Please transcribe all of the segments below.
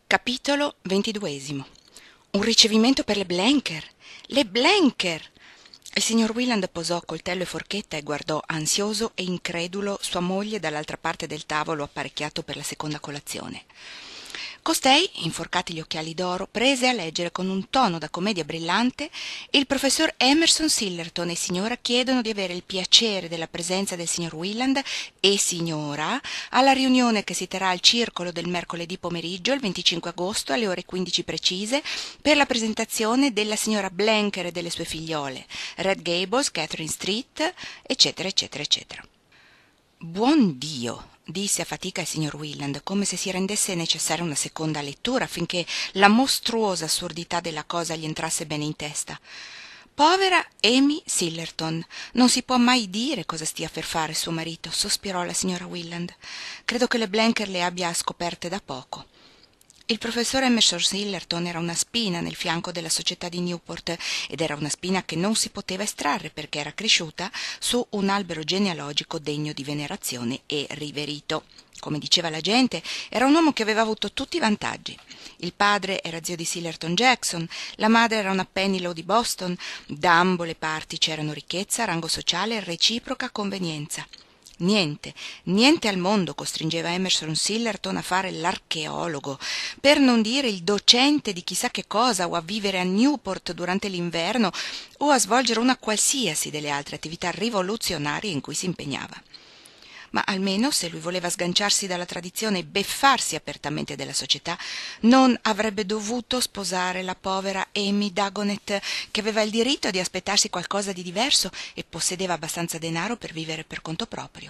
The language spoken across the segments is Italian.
Capitolo 22. Un ricevimento per le Blenker. Le Blenker! Il signor Wieland posò coltello e forchetta e guardò ansioso e incredulo sua moglie dall'altra parte del tavolo apparecchiato per la seconda colazione. Costei, inforcati gli occhiali d'oro, prese a leggere con un tono da commedia brillante: il professor Emerson Sillerton e signora chiedono di avere il piacere della presenza del signor Wieland e signora alla riunione che si terrà al circolo del mercoledì pomeriggio, il 25 agosto, alle ore 15 precise, per la presentazione della signora Blenker e delle sue figliole, Red Gables, Catherine Street, eccetera, eccetera, eccetera. Buon Dio! Disse a fatica il signor Wieland, come se si rendesse necessaria una seconda lettura affinché la mostruosa assurdità della cosa gli entrasse bene in testa. Povera Amy Sillerton, non si può mai dire cosa stia per fare suo marito, sospirò la signora Wieland. Credo che le Blenker le abbia scoperte da poco. Il professor Emerson Sillerton era una spina nel fianco della società di Newport, ed era una spina che non si poteva estrarre perché era cresciuta su un albero genealogico degno di venerazione e riverito. Come diceva la gente, era un uomo che aveva avuto tutti i vantaggi. Il padre era zio di Sillerton Jackson, la madre era una Pennilow di Boston, da ambo le parti c'erano ricchezza, rango sociale e reciproca convenienza. Niente al mondo costringeva Emerson Sillerton a fare l'archeologo, per non dire il docente di chissà che cosa, o a vivere a Newport durante l'inverno, o a svolgere una qualsiasi delle altre attività rivoluzionarie in cui si impegnava. Ma almeno, se lui voleva sganciarsi dalla tradizione e beffarsi apertamente della società, non avrebbe dovuto sposare la povera Amy Dagonet, che aveva il diritto di aspettarsi qualcosa di diverso e possedeva abbastanza denaro per vivere per conto proprio.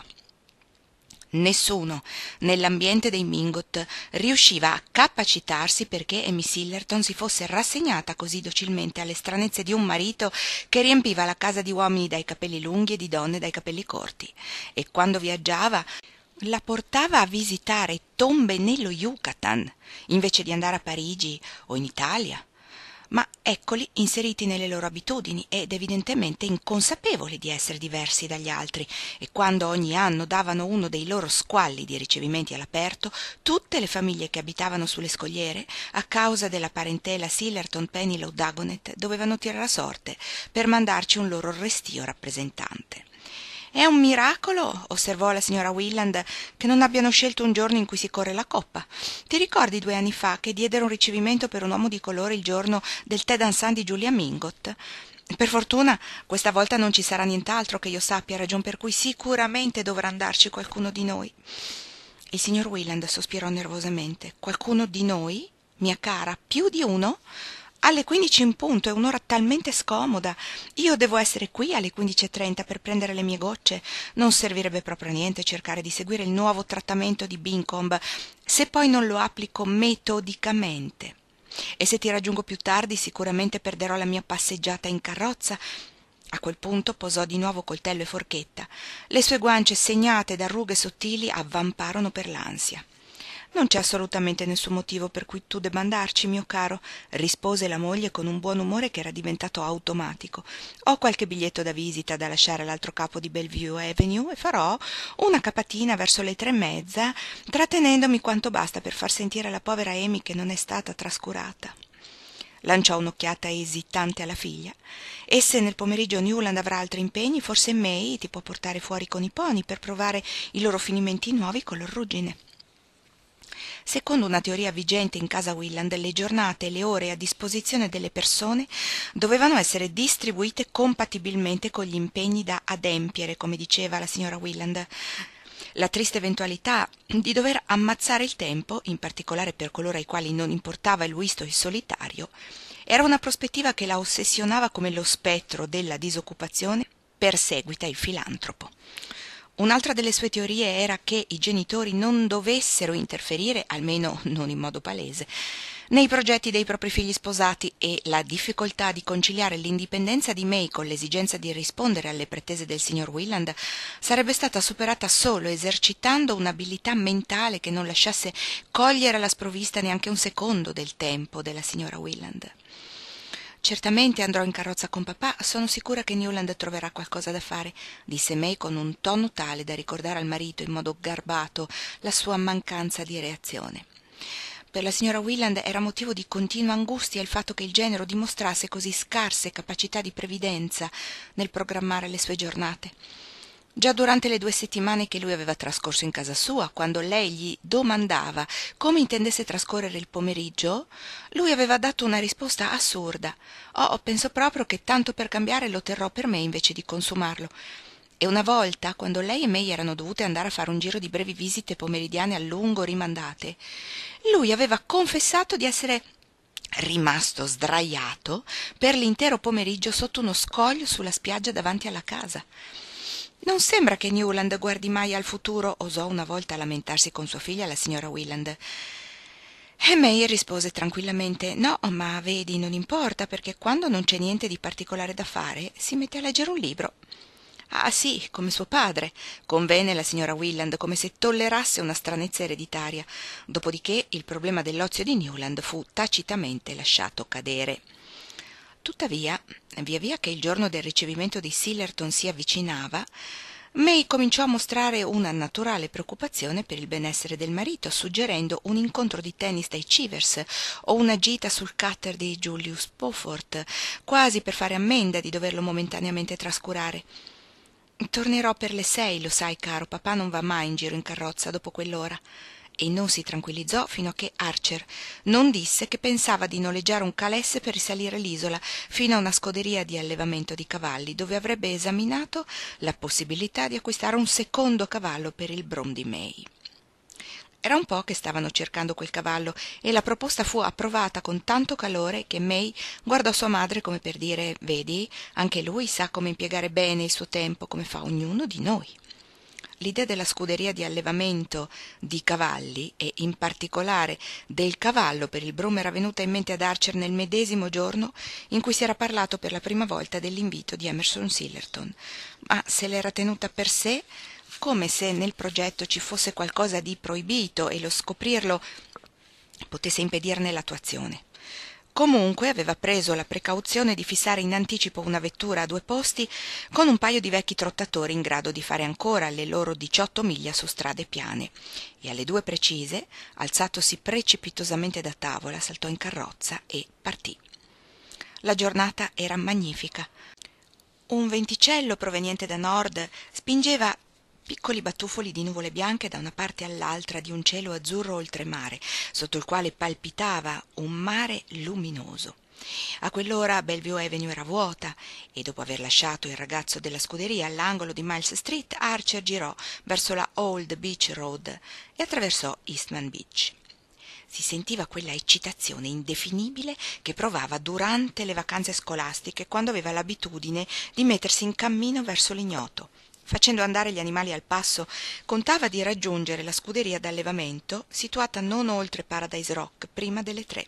Nessuno nell'ambiente dei Mingot riusciva a capacitarsi perché Amy Sillerton si fosse rassegnata così docilmente alle stranezze di un marito che riempiva la casa di uomini dai capelli lunghi e di donne dai capelli corti, e quando viaggiava la portava a visitare tombe nello Yucatan invece di andare a Parigi o in Italia. Ma eccoli inseriti nelle loro abitudini ed evidentemente inconsapevoli di essere diversi dagli altri, e quando ogni anno davano uno dei loro squalli di ricevimenti all'aperto, tutte le famiglie che abitavano sulle scogliere, a causa della parentela Sillerton Pennilow Dagonet, dovevano tirare a sorte per mandarci un loro restio rappresentante. «È un miracolo», osservò la signora Wieland, «che non abbiano scelto un giorno in cui si corre la coppa. Ti ricordi 2 anni fa che diedero un ricevimento per un uomo di colore il giorno del tè dansant di Julia Mingot? Per fortuna questa volta non ci sarà nient'altro che io sappia, ragion per cui sicuramente dovrà andarci qualcuno di noi». Il signor Wieland sospirò nervosamente. «Qualcuno di noi, mia cara? Più di uno? Alle 15 in punto, è un'ora talmente scomoda. Io devo essere qui alle 15:30 per prendere le mie gocce. Non servirebbe proprio a niente cercare di seguire il nuovo trattamento di Bincombe, se poi non lo applico metodicamente. E se ti raggiungo più tardi sicuramente perderò la mia passeggiata in carrozza». A quel punto posò di nuovo coltello e forchetta. Le sue guance segnate da rughe sottili avvamparono per l'ansia. «Non c'è assolutamente nessun motivo per cui tu debba andarci, mio caro», rispose la moglie con un buon umore che era diventato automatico. «Ho qualche biglietto da visita da lasciare all'altro capo di Bellevue Avenue e farò una capatina verso le 3:30, trattenendomi quanto basta per far sentire alla povera Amy che non è stata trascurata». Lanciò un'occhiata esitante alla figlia. «E se nel pomeriggio Newland avrà altri impegni, forse May ti può portare fuori con i pony per provare i loro finimenti nuovi color ruggine». Secondo una teoria vigente in casa Wieland, le giornate e le ore a disposizione delle persone dovevano essere distribuite compatibilmente con gli impegni da adempiere, come diceva la signora Wieland. La triste eventualità di dover ammazzare il tempo, in particolare per coloro ai quali non importava il whist o il solitario, era una prospettiva che la ossessionava come lo spettro della disoccupazione perseguita il filantropo. Un'altra delle sue teorie era che i genitori non dovessero interferire, almeno non in modo palese, nei progetti dei propri figli sposati, e la difficoltà di conciliare l'indipendenza di May con l'esigenza di rispondere alle pretese del signor Wieland sarebbe stata superata solo esercitando un'abilità mentale che non lasciasse cogliere alla sprovvista neanche un secondo del tempo della signora Wieland. «Certamente andrò in carrozza con papà, sono sicura che Newland troverà qualcosa da fare», disse May con un tono tale da ricordare al marito in modo garbato la sua mancanza di reazione. Per la signora Wieland era motivo di continua angustia il fatto che il genero dimostrasse così scarse capacità di previdenza nel programmare le sue giornate. Già durante le 2 settimane che lui aveva trascorso in casa sua, quando lei gli domandava come intendesse trascorrere il pomeriggio, lui aveva dato una risposta assurda. «Oh, penso proprio che tanto per cambiare lo terrò per me invece di consumarlo». E una volta, quando lei e May erano dovute andare a fare un giro di brevi visite pomeridiane a lungo rimandate, lui aveva confessato di essere rimasto sdraiato per l'intero pomeriggio sotto uno scoglio sulla spiaggia davanti alla casa. «Non sembra che Newland guardi mai al futuro», osò una volta lamentarsi con sua figlia la signora Wieland. E May rispose tranquillamente: «No, ma vedi, non importa, perché quando non c'è niente di particolare da fare si mette a leggere un libro». «Ah sì, come suo padre», convenne la signora Wieland, come se tollerasse una stranezza ereditaria. Dopodiché il problema dell'ozio di Newland fu tacitamente lasciato cadere. Tuttavia, via via che il giorno del ricevimento di Sillerton si avvicinava, May cominciò a mostrare una naturale preoccupazione per il benessere del marito, suggerendo un incontro di tennis dai Chivers o una gita sul cutter di Julius Spofford, quasi per fare ammenda di doverlo momentaneamente trascurare. «Tornerò per le 6, lo sai, caro, papà non va mai in giro in carrozza dopo quell'ora». E non si tranquillizzò fino a che Archer non disse che pensava di noleggiare un calesse per risalire l'isola fino a una scuderia di allevamento di cavalli, dove avrebbe esaminato la possibilità di acquistare un secondo cavallo per il Brom di May. Era un po' che stavano cercando quel cavallo e la proposta fu approvata con tanto calore che May guardò sua madre come per dire: «Vedi, anche lui sa come impiegare bene il suo tempo, come fa ognuno di noi». L'idea della scuderia di allevamento di cavalli e in particolare del cavallo per il Brom era venuta in mente ad Archer nel medesimo giorno in cui si era parlato per la prima volta dell'invito di Emerson Sillerton, ma se l'era tenuta per sé, come se nel progetto ci fosse qualcosa di proibito e lo scoprirlo potesse impedirne l'attuazione. Comunque aveva preso la precauzione di fissare in anticipo una vettura a 2 posti con un paio di vecchi trottatori in grado di fare ancora le loro 18 miglia su strade piane, e alle 2 precise, alzatosi precipitosamente da tavola, saltò in carrozza e partì. La giornata era magnifica. Un venticello proveniente da nord spingeva piccoli batuffoli di nuvole bianche da una parte all'altra di un cielo azzurro oltremare, sotto il quale palpitava un mare luminoso. A quell'ora Bellevue Avenue era vuota e dopo aver lasciato il ragazzo della scuderia all'angolo di Miles Street, Archer girò verso la Old Beach Road e attraversò Eastman Beach. Si sentiva quella eccitazione indefinibile che provava durante le vacanze scolastiche, quando aveva l'abitudine di mettersi in cammino verso l'ignoto. Facendo andare gli animali al passo, contava di raggiungere la scuderia d'allevamento situata non oltre Paradise Rock prima delle 3.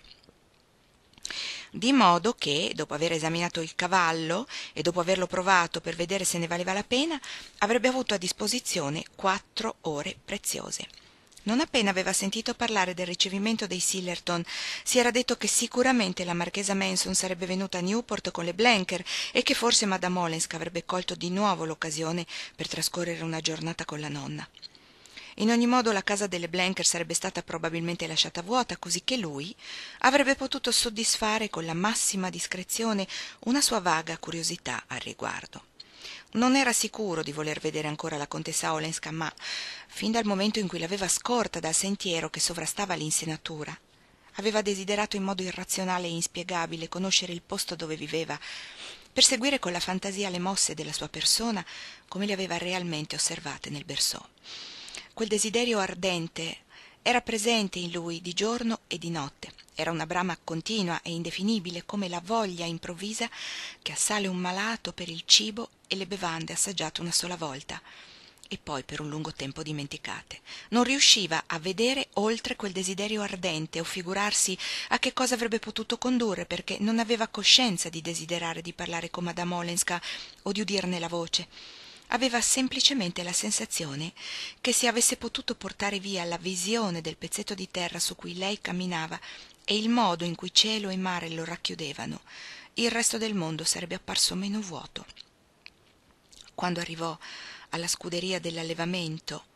Di modo che, dopo aver esaminato il cavallo e dopo averlo provato per vedere se ne valeva la pena, avrebbe avuto a disposizione 4 ore preziose. Non appena aveva sentito parlare del ricevimento dei Sillerton, si era detto che sicuramente la marchesa Manson sarebbe venuta a Newport con le Blenker e che forse Madame Olenska avrebbe colto di nuovo l'occasione per trascorrere una giornata con la nonna. In ogni modo la casa delle Blenker sarebbe stata probabilmente lasciata vuota, così che lui avrebbe potuto soddisfare con la massima discrezione una sua vaga curiosità al riguardo. Non era sicuro di voler vedere ancora la contessa Olenska, ma fin dal momento in cui l'aveva scorta dal sentiero che sovrastava l'insenatura, aveva desiderato in modo irrazionale e inspiegabile conoscere il posto dove viveva, perseguire con la fantasia le mosse della sua persona come le aveva realmente osservate nel berceau. Quel desiderio ardente era presente in lui di giorno e di notte. Era una brama continua e indefinibile, come la voglia improvvisa che assale un malato per il cibo e le bevande assaggiate una sola volta e poi per un lungo tempo dimenticate. Non riusciva a vedere oltre quel desiderio ardente o figurarsi a che cosa avrebbe potuto condurre, perché non aveva coscienza di desiderare di parlare con Madame Olenska o di udirne la voce. Aveva semplicemente la sensazione che se avesse potuto portare via la visione del pezzetto di terra su cui lei camminava e il modo in cui cielo e mare lo racchiudevano, il resto del mondo sarebbe apparso meno vuoto. Quando arrivò alla scuderia dell'allevamento,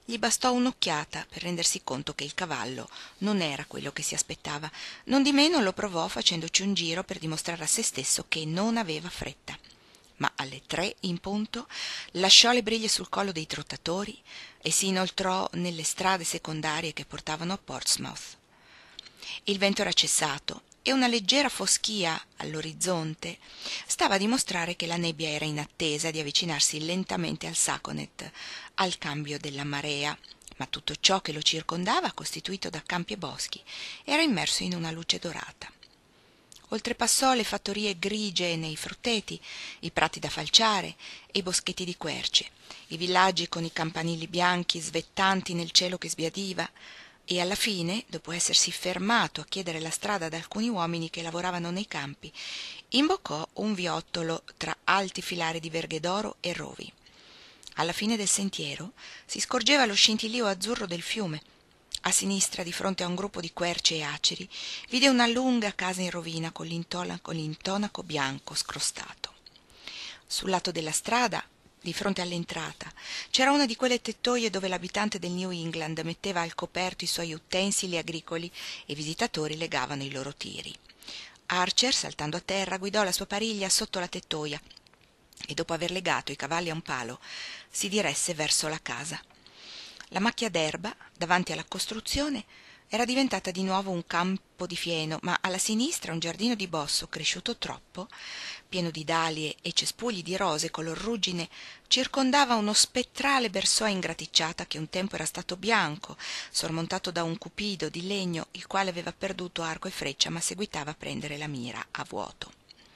Gli bastò un'occhiata per rendersi conto che il cavallo non era quello che si aspettava. Nondimeno lo provò facendoci un giro per dimostrare a se stesso che non aveva fretta. Ma alle 3 in punto lasciò le briglie sul collo dei trottatori e si inoltrò nelle strade secondarie che portavano a Portsmouth. Il vento era cessato e una leggera foschia all'orizzonte stava a dimostrare che la nebbia era in attesa di avvicinarsi lentamente al Saconet al cambio della marea, ma tutto ciò che lo circondava, costituito da campi e boschi, era immerso in una luce dorata. Oltrepassò le fattorie grigie nei frutteti, i prati da falciare e i boschetti di querce, i villaggi con i campanili bianchi svettanti nel cielo che sbiadiva, e alla fine, dopo essersi fermato a chiedere la strada ad alcuni uomini che lavoravano nei campi, imboccò un viottolo tra alti filari di verghe d'oro e rovi. Alla fine del sentiero si scorgeva lo scintillio azzurro del fiume. A sinistra, di fronte a un gruppo di querci e aceri, vide una lunga casa in rovina con l'intonaco bianco scrostato. Sul lato della strada, di fronte all'entrata, c'era una di quelle tettoie dove l'abitante del New England metteva al coperto i suoi utensili agricoli e i visitatori legavano i loro tiri. Archer, saltando a terra, guidò la sua pariglia sotto la tettoia e, dopo aver legato i cavalli a un palo, si diresse verso la casa. La macchia d'erba davanti alla costruzione era diventata di nuovo un campo di fieno, ma alla sinistra un giardino di bosso cresciuto troppo, pieno di dalie e cespugli di rose color ruggine, circondava uno spettrale berceau ingraticciata che un tempo era stato bianco, sormontato da un cupido di legno, il quale aveva perduto arco e freccia, ma seguitava a prendere la mira a vuoto.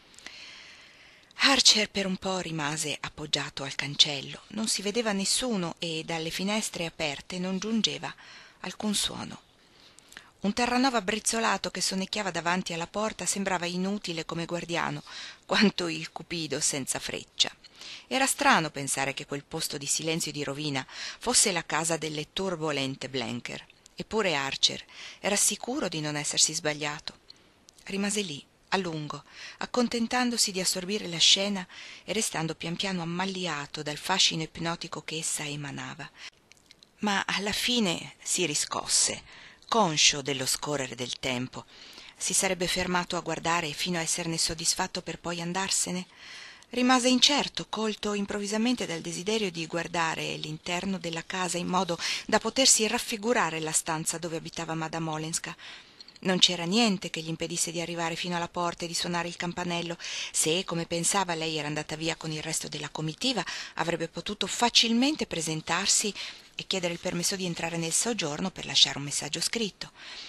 Archer per un po' rimase appoggiato al cancello. Non si vedeva nessuno e dalle finestre aperte non giungeva alcun suono. Un Terranova brizzolato che sonnecchiava davanti alla porta sembrava inutile come guardiano, quanto il cupido senza freccia. Era strano pensare che quel posto di silenzio e di rovina fosse la casa delle turbolente Blenker. Eppure Archer era sicuro di non essersi sbagliato. Rimase lì, a lungo, accontentandosi di assorbire la scena e restando pian piano ammalliato dal fascino ipnotico che essa emanava. Ma alla fine si riscosse, conscio dello scorrere del tempo. Si sarebbe fermato a guardare fino a esserne soddisfatto per poi andarsene? Rimase incerto, colto improvvisamente dal desiderio di guardare l'interno della casa in modo da potersi raffigurare la stanza dove abitava Madame Olenska. Non c'era niente che gli impedisse di arrivare fino alla porta e di suonare il campanello. Se, come pensava, lei era andata via con il resto della comitiva, avrebbe potuto facilmente presentarsi e chiedere il permesso di entrare nel soggiorno per lasciare un messaggio scritto.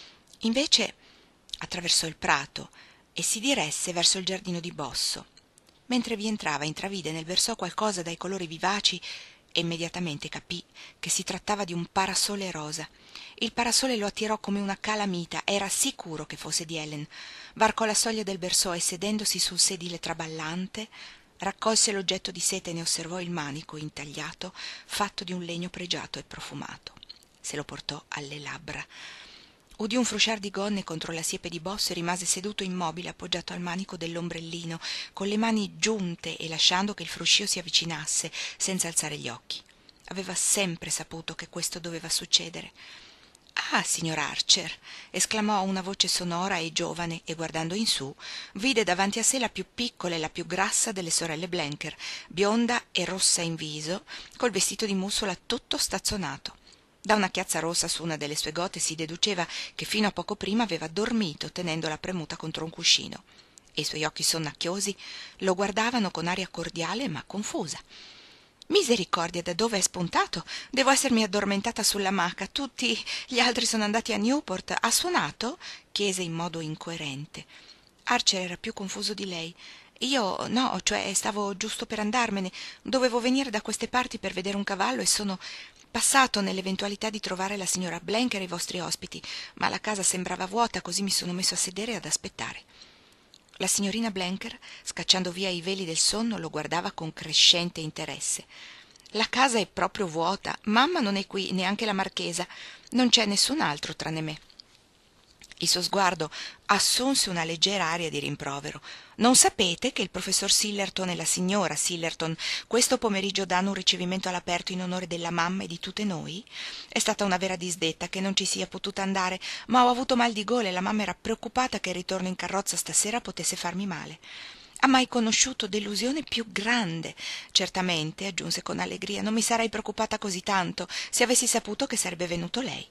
Invece attraversò il prato e si diresse verso il giardino di bosso. Mentre vi entrava, intravide nel berceau qualcosa dai colori vivaci e immediatamente capì che si trattava di un parasole rosa. Il parasole lo attirò come una calamita, era sicuro che fosse di Ellen. Varcò la soglia del berceau e, sedendosi sul sedile traballante, raccolse l'oggetto di seta e ne osservò il manico intagliato, fatto di un legno pregiato e profumato. Se lo portò alle labbra. Udì un frusciar di gonne contro la siepe di bosso e rimase seduto immobile appoggiato al manico dell'ombrellino, con le mani giunte e lasciando che il fruscio si avvicinasse, senza alzare gli occhi. Aveva sempre saputo che questo doveva succedere. «Ah, signor Archer!» esclamò una voce sonora e giovane, e guardando in su vide davanti a sé la più piccola e la più grassa delle sorelle Blenker, bionda e rossa in viso, col vestito di mussola tutto stazzonato. Da una chiazza rossa su una delle sue gote si deduceva che fino a poco prima aveva dormito tenendola premuta contro un cuscino, e i suoi occhi sonnacchiosi lo guardavano con aria cordiale ma confusa. «Misericordia, da dove è spuntato? Devo essermi addormentata sull'amaca. Tutti gli altri sono andati a Newport. Ha suonato?» chiese in modo incoerente. Archer era più confuso di lei. «Io no, cioè stavo giusto per andarmene. Dovevo venire da queste parti per vedere un cavallo e sono passato nell'eventualità di trovare la signora Blenker e i vostri ospiti, ma la casa sembrava vuota, così mi sono messo a sedere e ad aspettare». La signorina Blenker, scacciando via i veli del sonno, lo guardava con crescente interesse. «La casa è proprio vuota. Mamma non è qui, neanche la marchesa. Non c'è nessun altro tranne me». Il suo sguardo assunse una leggera aria di rimprovero. «Non sapete che il professor Sillerton e la signora Sillerton questo pomeriggio danno un ricevimento all'aperto in onore della mamma e di tutte noi? È stata una vera disdetta che non ci sia potuta andare, ma ho avuto mal di gola e la mamma era preoccupata che il ritorno in carrozza stasera potesse farmi male. Ha mai conosciuto delusione più grande? Certamente», aggiunse con allegria, «non mi sarei preoccupata così tanto se avessi saputo che sarebbe venuto lei».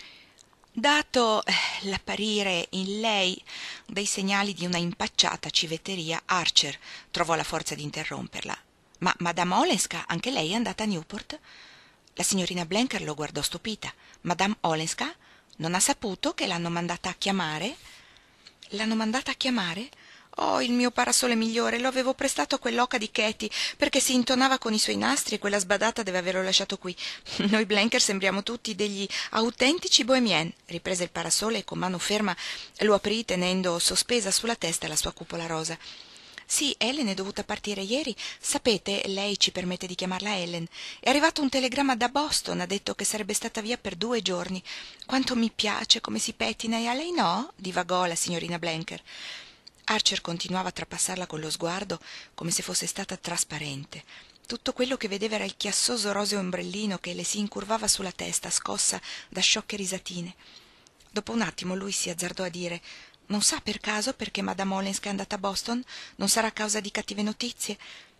Dato l'apparire in lei dei segnali di una impacciata civetteria, Archer trovò la forza di interromperla. «Ma Madame Olenska, anche lei è andata a Newport?» La signorina Blenker lo guardò stupita. «Madame Olenska? Non ha saputo che l'hanno mandata a chiamare?» «L'hanno mandata a chiamare? Oh, il mio parasole migliore, lo avevo prestato a quell'oca di Katy perché si intonava con i suoi nastri e quella sbadata deve averlo lasciato qui. Noi Blenker sembriamo tutti degli autentici bohemien», riprese il parasole e con mano ferma lo aprì tenendo sospesa sulla testa la sua cupola rosa. «Sì, Ellen è dovuta partire ieri. Sapete, lei ci permette di chiamarla Ellen. È arrivato un telegramma da Boston, ha detto che sarebbe stata via per 2 giorni. Quanto mi piace come si pettina, e a lei no?» divagò la signorina Blenker. Archer continuava a trapassarla con lo sguardo come se fosse stata trasparente. Tutto quello che vedeva era il chiassoso roseo ombrellino che le si incurvava sulla testa, scossa da sciocche risatine. Dopo un attimo lui si azzardò a dire: «Non sa per caso perché Madame Olenska è andata a Boston? Non sarà a causa di cattive notizie?»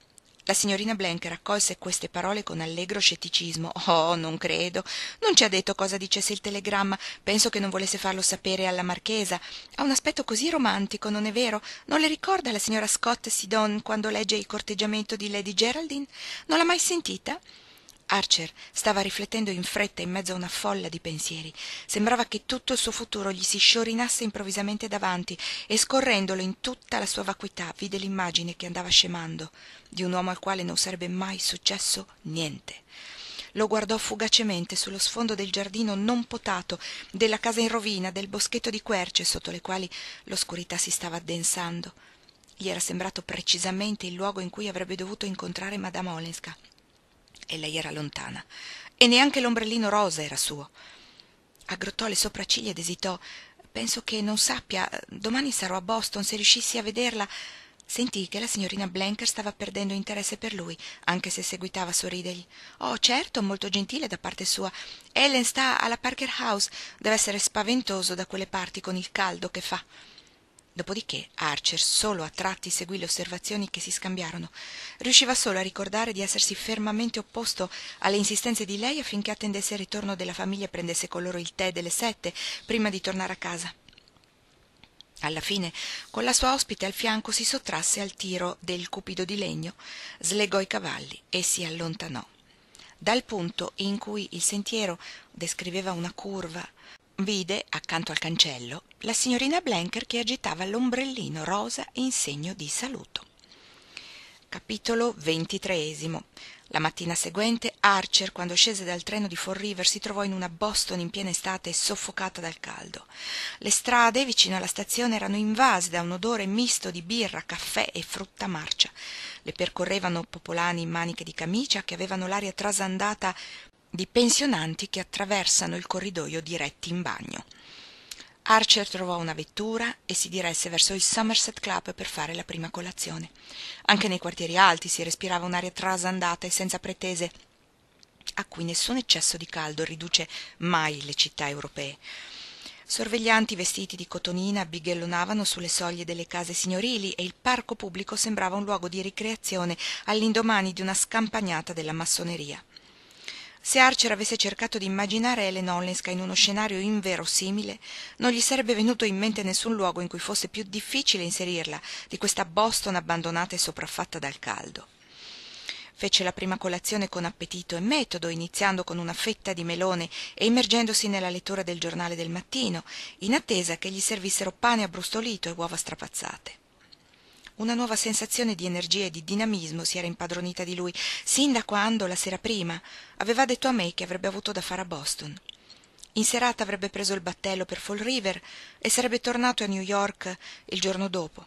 La signorina Blenker accolse queste parole con allegro scetticismo. «Oh, non credo. Non ci ha detto cosa dicesse il telegramma. Penso che non volesse farlo sapere alla marchesa. Ha un aspetto così romantico, non è vero? Non le ricorda la signora Scott Sidon quando legge il corteggiamento di Lady Geraldine? Non l'ha mai sentita?» Archer stava riflettendo in fretta in mezzo a una folla di pensieri. Sembrava che tutto il suo futuro gli si sciorinasse improvvisamente davanti e scorrendolo in tutta la sua vacuità vide l'immagine che andava scemando di un uomo al quale non sarebbe mai successo niente. Lo guardò fugacemente sullo sfondo del giardino non potato, della casa in rovina, del boschetto di querce sotto le quali l'oscurità si stava addensando. Gli era sembrato precisamente il luogo in cui avrebbe dovuto incontrare Madame Olenska. E lei era lontana, e neanche l'ombrellino rosa era suo. Aggrottò le sopracciglia ed esitò. «Penso che non sappia. Domani sarò a Boston. Se riuscissi a vederla...» Sentì che la signorina Blenker stava perdendo interesse per lui, anche se seguitava a sorridergli. «Oh, certo, molto gentile da parte sua. Ellen sta alla Parker House. Deve essere spaventoso da quelle parti con il caldo che fa.» Dopodiché Archer solo a tratti seguì le osservazioni che si scambiarono. Riusciva solo a ricordare di essersi fermamente opposto alle insistenze di lei affinché attendesse il ritorno della famiglia e prendesse con loro il tè delle 7 prima di tornare a casa. Alla fine, con la sua ospite al fianco, si sottrasse al tiro del cupido di legno, slegò i cavalli e si allontanò. Dal punto in cui il sentiero descriveva una curva, vide, accanto al cancello, la signorina Blenker che agitava l'ombrellino rosa in segno di saluto. Capitolo 23. La mattina seguente Archer, quando scese dal treno di Fall River, si trovò in una Boston in piena estate e soffocata dal caldo. Le strade vicino alla stazione erano invase da un odore misto di birra, caffè e frutta marcia. Le percorrevano popolani in maniche di camicia che avevano l'aria trasandata di pensionanti che attraversano il corridoio diretti in bagno. Archer trovò una vettura e si diresse verso il Somerset Club per fare la prima colazione. Anche nei quartieri alti si respirava un'aria trasandata e senza pretese, a cui nessun eccesso di caldo riduce mai le città europee. Sorveglianti vestiti di cotonina bighellonavano sulle soglie delle case signorili e il parco pubblico sembrava un luogo di ricreazione all'indomani di una scampagnata della massoneria. Se Archer avesse cercato di immaginare Ellen Olenska in uno scenario inverosimile, non gli sarebbe venuto in mente nessun luogo in cui fosse più difficile inserirla di questa Boston abbandonata e sopraffatta dal caldo. Fece la prima colazione con appetito e metodo, iniziando con una fetta di melone e immergendosi nella lettura del giornale del mattino, in attesa che gli servissero pane abbrustolito e uova strapazzate. Una nuova sensazione di energia e di dinamismo si era impadronita di lui, sin da quando, la sera prima, aveva detto a May che avrebbe avuto da fare a Boston. In serata avrebbe preso il battello per Fall River e sarebbe tornato a New York il giorno dopo.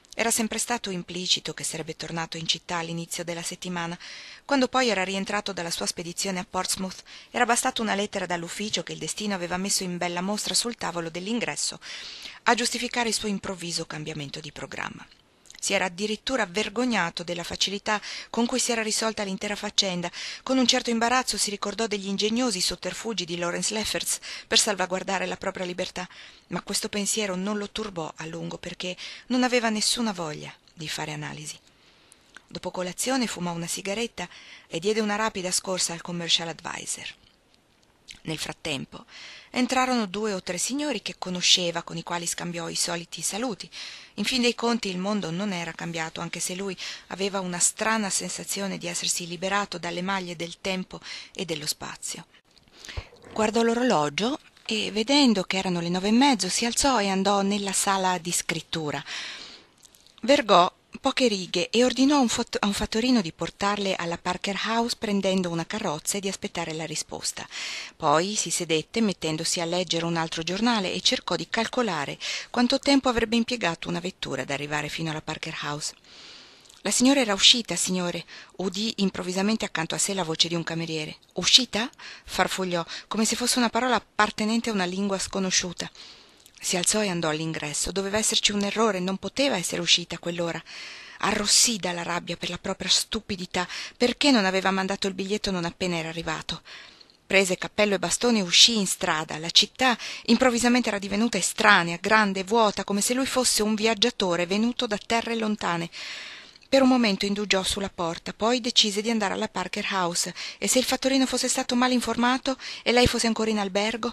Era sempre stato implicito che sarebbe tornato in città all'inizio della settimana. Quando poi era rientrato dalla sua spedizione a Portsmouth, era bastata una lettera dall'ufficio che il destino aveva messo in bella mostra sul tavolo dell'ingresso a giustificare il suo improvviso cambiamento di programma. Si era addirittura vergognato della facilità con cui si era risolta l'intera faccenda. Con un certo imbarazzo si ricordò degli ingegnosi sotterfugi di Lawrence Lefferts per salvaguardare la propria libertà, ma questo pensiero non lo turbò a lungo perché non aveva nessuna voglia di fare analisi. Dopo colazione fumò una sigaretta e diede una rapida scorsa al commercial advisor. Nel frattempo entrarono 2 o 3 signori che conosceva, con i quali scambiò i soliti saluti. In fin dei conti il mondo non era cambiato, anche se lui aveva una strana sensazione di essersi liberato dalle maglie del tempo e dello spazio. Guardò l'orologio e, vedendo che erano le 9:30, si alzò e andò nella sala di scrittura. Vergò poche righe e ordinò a un fattorino di portarle alla Parker House prendendo una carrozza e di aspettare la risposta. Poi si sedette mettendosi a leggere un altro giornale e cercò di calcolare quanto tempo avrebbe impiegato una vettura ad arrivare fino alla Parker House. La signora era uscita, signore, udì improvvisamente accanto a sé la voce di un cameriere. Uscita? Farfugliò, come se fosse una parola appartenente a una lingua sconosciuta. Si alzò e andò all'ingresso. Doveva esserci un errore, non poteva essere uscita a quell'ora. Arrossì dalla rabbia per la propria stupidità. Perché non aveva mandato il biglietto non appena era arrivato? Prese cappello e bastone e uscì in strada. La città improvvisamente era divenuta estranea, grande, vuota, come se lui fosse un viaggiatore venuto da terre lontane. Per un momento indugiò sulla porta, poi decise di andare alla Parker House, e se il fattorino fosse stato mal informato e lei fosse ancora in albergo?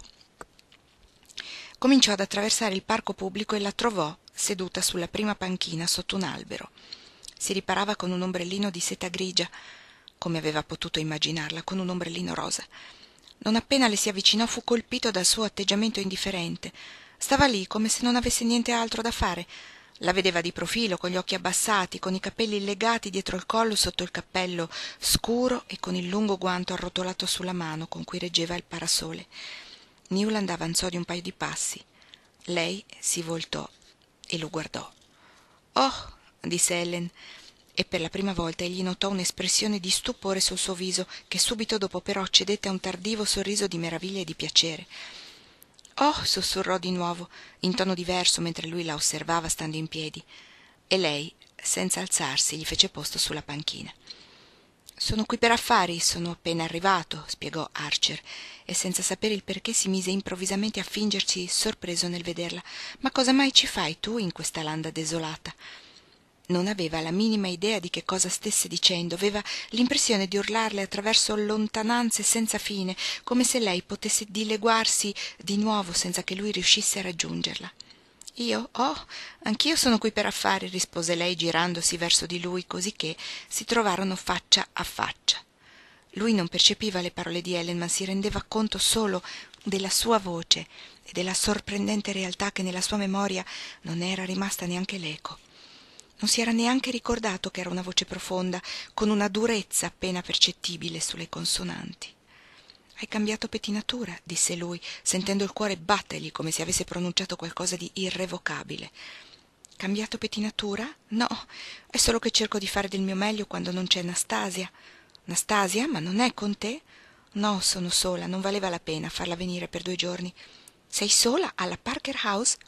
Cominciò ad attraversare il parco pubblico e la trovò seduta sulla prima panchina sotto un albero. Si riparava con un ombrellino di seta grigia, come aveva potuto immaginarla, con un ombrellino rosa. Non appena le si avvicinò fu colpito dal suo atteggiamento indifferente. Stava lì come se non avesse niente altro da fare. La vedeva di profilo, con gli occhi abbassati, con i capelli legati dietro il collo sotto il cappello scuro e con il lungo guanto arrotolato sulla mano con cui reggeva il parasole. Newland avanzò di un paio di passi. Lei si voltò e lo guardò. «Oh!» disse Ellen, e per la prima volta egli notò un'espressione di stupore sul suo viso, che subito dopo però cedette a un tardivo sorriso di meraviglia e di piacere. «Oh!» sussurrò di nuovo, in tono diverso, mentre lui la osservava stando in piedi, e lei, senza alzarsi, gli fece posto sulla panchina. «Sono qui per affari, sono appena arrivato», spiegò Archer, e senza sapere il perché si mise improvvisamente a fingersi sorpreso nel vederla. «Ma cosa mai ci fai tu in questa landa desolata?» Non aveva la minima idea di che cosa stesse dicendo, aveva l'impressione di urlarle attraverso lontananze senza fine, come se lei potesse dileguarsi di nuovo senza che lui riuscisse a raggiungerla. «Io? Oh, anch'io sono qui per affari», rispose lei girandosi verso di lui, così che si trovarono faccia a faccia. Lui non percepiva le parole di Ellen, ma si rendeva conto solo della sua voce e della sorprendente realtà che nella sua memoria non era rimasta neanche l'eco. Non si era neanche ricordato che era una voce profonda, con una durezza appena percettibile sulle consonanti. «Hai cambiato pettinatura», disse lui, sentendo il cuore battergli come se avesse pronunciato qualcosa di irrevocabile. «Cambiato pettinatura? No, è solo che cerco di fare del mio meglio quando non c'è Nastasia». «Nastasia? Ma non è con te?» «No, sono sola, non valeva la pena farla venire per 2 giorni». «Sei sola alla Parker House?»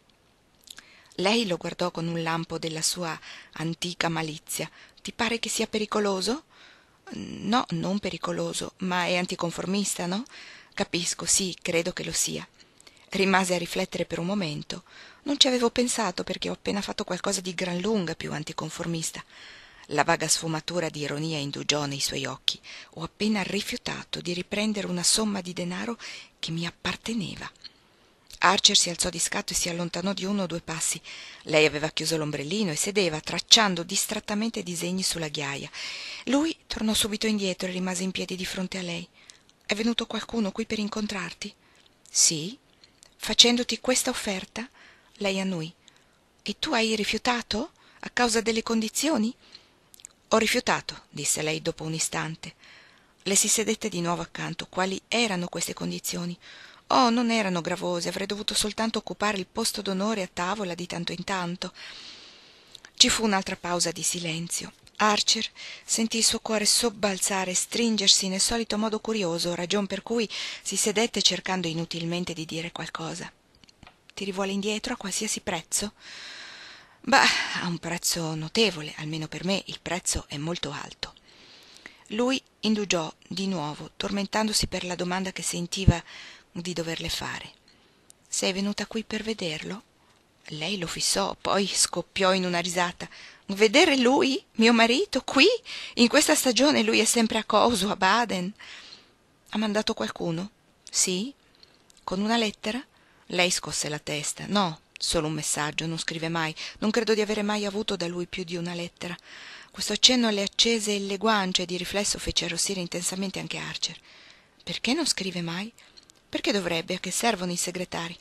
Lei lo guardò con un lampo della sua antica malizia. «Ti pare che sia pericoloso?» «No, non pericoloso, ma è anticonformista, no?» «Capisco, sì, credo che lo sia». Rimase a riflettere per un momento. «Non ci avevo pensato perché ho appena fatto qualcosa di gran lunga più anticonformista». La vaga sfumatura di ironia indugiò nei suoi occhi. «Ho appena rifiutato di riprendere una somma di denaro che mi apparteneva». Archer si alzò di scatto e si allontanò di 1 o 2 passi. Lei aveva chiuso l'ombrellino e sedeva, tracciando distrattamente disegni sulla ghiaia. Lui tornò subito indietro e rimase in piedi di fronte a lei. «È venuto qualcuno qui per incontrarti?» «Sì». «Facendoti questa offerta?» Lei annui. «E tu hai rifiutato? A causa delle condizioni?» «Ho rifiutato», disse lei dopo un istante. Le si sedette di nuovo accanto. Quali erano queste condizioni? Oh, non erano gravose, avrei dovuto soltanto occupare il posto d'onore a tavola di tanto in tanto. Ci fu un'altra pausa di silenzio. Archer sentì il suo cuore sobbalzare e stringersi nel solito modo curioso, ragion per cui si sedette cercando inutilmente di dire qualcosa. «Ti rivuole indietro a qualsiasi prezzo?» «Bah, a un prezzo notevole, almeno per me il prezzo è molto alto». Lui indugiò di nuovo, tormentandosi per la domanda che sentiva di doverle fare. «Sei venuta qui per vederlo?» Lei lo fissò, poi scoppiò in una risata. «Vedere lui, mio marito, qui? In questa stagione lui è sempre a Coso, a Baden». «Ha mandato qualcuno?» «Sì». «Con una lettera?» Lei scosse la testa. «No, solo un messaggio, non scrive mai. Non credo di avere mai avuto da lui più di una lettera». Questo accenno le accese le guance e di riflesso fece arrossire intensamente anche Archer. «Perché non scrive mai?» «Perché dovrebbe? A che servono i segretari?»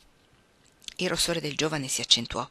Il rossore del giovane si accentuò.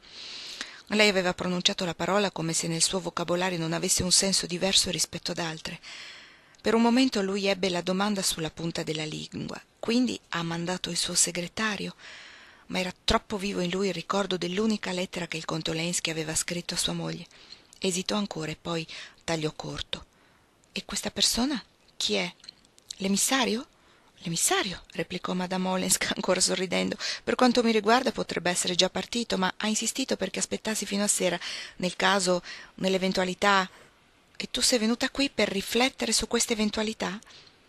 Lei aveva pronunciato la parola come se nel suo vocabolario non avesse un senso diverso rispetto ad altre. Per un momento lui ebbe la domanda sulla punta della lingua. Quindi ha mandato il suo segretario? Ma era troppo vivo in lui il ricordo dell'unica lettera che il conte Olenski aveva scritto a sua moglie. Esitò ancora e poi tagliò corto. «E questa persona? Chi è? L'emissario?» «L'emissario?» replicò Madame Olenska ancora sorridendo. «Per quanto mi riguarda potrebbe essere già partito, ma ha insistito perché aspettassi fino a sera, nel caso, nell'eventualità...» «E tu sei venuta qui per riflettere su questa eventualità?»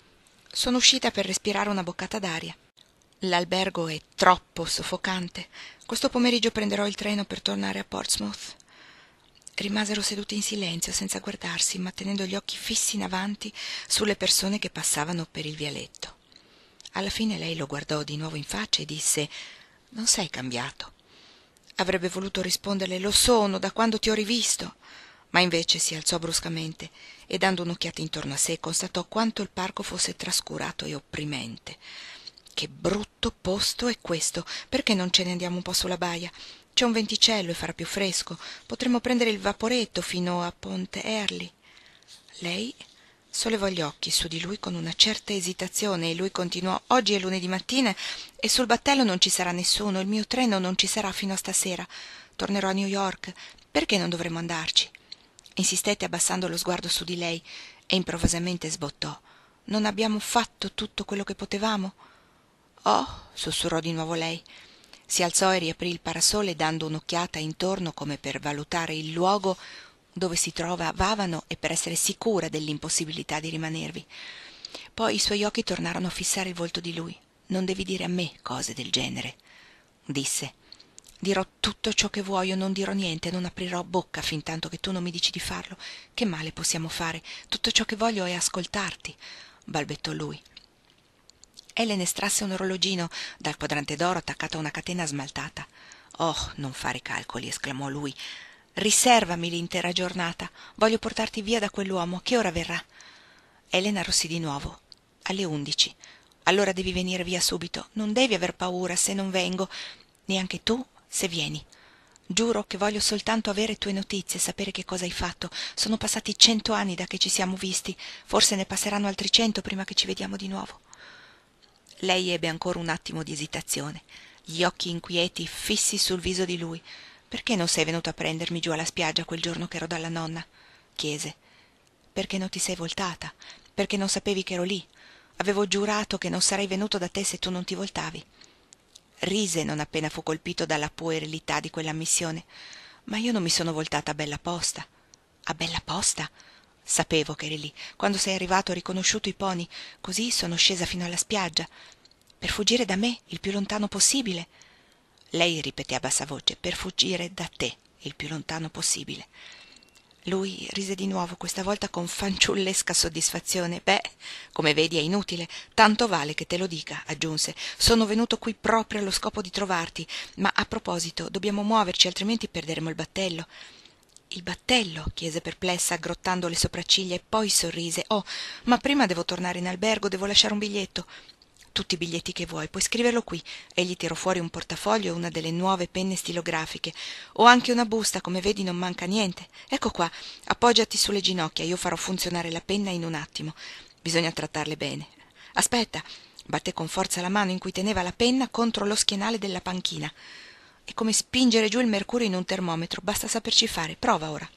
«Sono uscita per respirare una boccata d'aria. L'albergo è troppo soffocante. Questo pomeriggio prenderò il treno per tornare a Portsmouth». Rimasero seduti in silenzio, senza guardarsi, ma tenendo gli occhi fissi in avanti sulle persone che passavano per il vialetto. Alla fine lei lo guardò di nuovo in faccia e disse: «Non sei cambiato». Avrebbe voluto risponderle: «Lo sono, da quando ti ho rivisto», ma invece si alzò bruscamente e, dando un'occhiata intorno a sé, constatò quanto il parco fosse trascurato e opprimente. «Che brutto posto è questo! Perché non ce ne andiamo un po' sulla baia? C'è un venticello e farà più fresco. Potremmo prendere il vaporetto fino a Ponte Erli». Lei sollevò gli occhi su di lui con una certa esitazione e lui continuò: «Oggi è lunedì mattina e sul battello non ci sarà nessuno. Il mio treno non ci sarà fino a stasera. Tornerò a New York. Perché non dovremmo andarci?» Insistette abbassando lo sguardo su di lei e improvvisamente sbottò: «Non abbiamo fatto tutto quello che potevamo?» «Oh», sussurrò di nuovo lei. Si alzò e riaprì il parasole dando un'occhiata intorno come per valutare il luogo dove si trovavano e per essere sicura dell'impossibilità di rimanervi. Poi i suoi occhi tornarono a fissare il volto di lui. «Non devi dire a me cose del genere», disse. «Dirò tutto ciò che vuoi, io non dirò niente, non aprirò bocca fin tanto che tu non mi dici di farlo. Che male possiamo fare? Tutto ciò che voglio è ascoltarti», balbettò lui. Ellen estrasse un orologino dal quadrante d'oro attaccato a una catena smaltata. «Oh, non fare calcoli», esclamò lui. «Riservami l'intera giornata. Voglio portarti via da quell'uomo. Che ora verrà?» Ellen arrossì di nuovo. «Alle 11. Allora devi venire via subito. Non devi aver paura se non vengo. Neanche tu se vieni. Giuro che voglio soltanto avere tue notizie, sapere che cosa hai fatto. Sono passati 100 anni da che ci siamo visti. Forse ne passeranno altri 100 prima che ci vediamo di nuovo». Lei ebbe ancora un attimo di esitazione, gli occhi inquieti fissi sul viso di lui. «Perché non sei venuto a prendermi giù alla spiaggia quel giorno che ero dalla nonna?» chiese. «Perché non ti sei voltata? Perché non sapevi che ero lì? Avevo giurato che non sarei venuto da te se tu non ti voltavi». Rise non appena fu colpito dalla puerilità di quell'ammissione. «Ma io non mi sono voltata a bella posta». «A bella posta?» «Sapevo che eri lì. Quando sei arrivato ho riconosciuto i pony. Così sono scesa fino alla spiaggia. Per fuggire da me, il più lontano possibile». Lei ripeté a bassa voce: «Per fuggire da te, il più lontano possibile». Lui rise di nuovo, questa volta con fanciullesca soddisfazione. «Beh, come vedi è inutile. Tanto vale che te lo dica», aggiunse. «Sono venuto qui proprio allo scopo di trovarti. Ma a proposito, dobbiamo muoverci, altrimenti perderemo il battello». «Il battello?» chiese perplessa, aggrottando le sopracciglia, e poi sorrise. «Oh, ma prima devo tornare in albergo, devo lasciare un biglietto». «Tutti i biglietti che vuoi, puoi scriverlo qui». Egli tirò fuori un portafoglio e una delle nuove penne stilografiche. «Ho anche una busta, come vedi non manca niente. Ecco qua, appoggiati sulle ginocchia, io farò funzionare la penna in un attimo. Bisogna trattarle bene. Aspetta». Batté con forza la mano in cui teneva la penna contro lo schienale della panchina. È come spingere giù il mercurio in un termometro, basta saperci fare. Prova ora.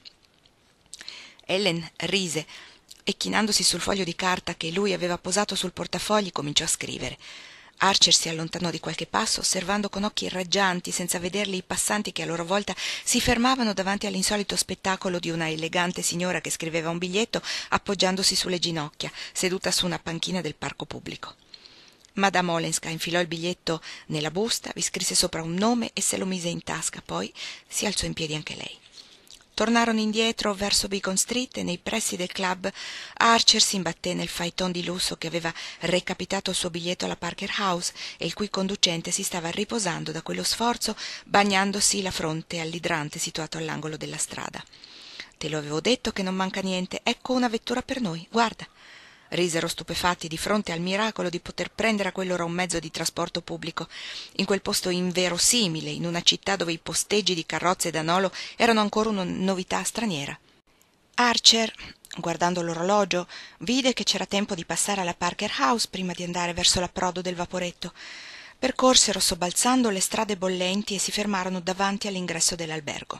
Ellen rise e, chinandosi sul foglio di carta che lui aveva posato sul portafogli, cominciò a scrivere. Archer si allontanò di qualche passo, osservando con occhi raggianti, senza vederli, i passanti che a loro volta si fermavano davanti all'insolito spettacolo di una elegante signora che scriveva un biglietto appoggiandosi sulle ginocchia, seduta su una panchina del parco pubblico. Madame Olenska infilò il biglietto nella busta, vi scrisse sopra un nome e se lo mise in tasca, poi si alzò in piedi anche lei. Tornarono indietro verso Beacon Street e nei pressi del club Archer si imbatté nel phaeton di lusso che aveva recapitato il suo biglietto alla Parker House e il cui conducente si stava riposando da quello sforzo, bagnandosi la fronte all'idrante situato all'angolo della strada. «Te lo avevo detto che non manca niente, ecco una vettura per noi, guarda!» Risero stupefatti di fronte al miracolo di poter prendere a quell'ora un mezzo di trasporto pubblico, in quel posto inverosimile, in una città dove i posteggi di carrozze da nolo erano ancora una novità straniera. Archer, guardando l'orologio, vide che c'era tempo di passare alla Parker House prima di andare verso l'approdo del vaporetto. Percorsero sobbalzando le strade bollenti e si fermarono davanti all'ingresso dell'albergo.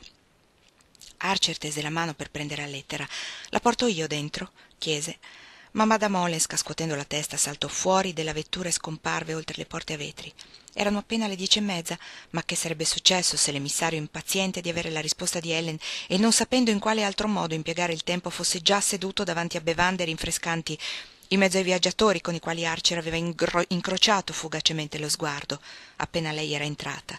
Archer tese la mano per prendere la lettera. «La porto io dentro?» chiese. Ma Madame Olenska, scuotendo la testa, saltò fuori della vettura e scomparve oltre le porte a vetri. Erano appena le 10:30, ma che sarebbe successo se l'emissario, impaziente di avere la risposta di Ellen e non sapendo in quale altro modo impiegare il tempo, fosse già seduto davanti a bevande rinfrescanti in mezzo ai viaggiatori con i quali Archer aveva incrociato fugacemente lo sguardo appena lei era entrata.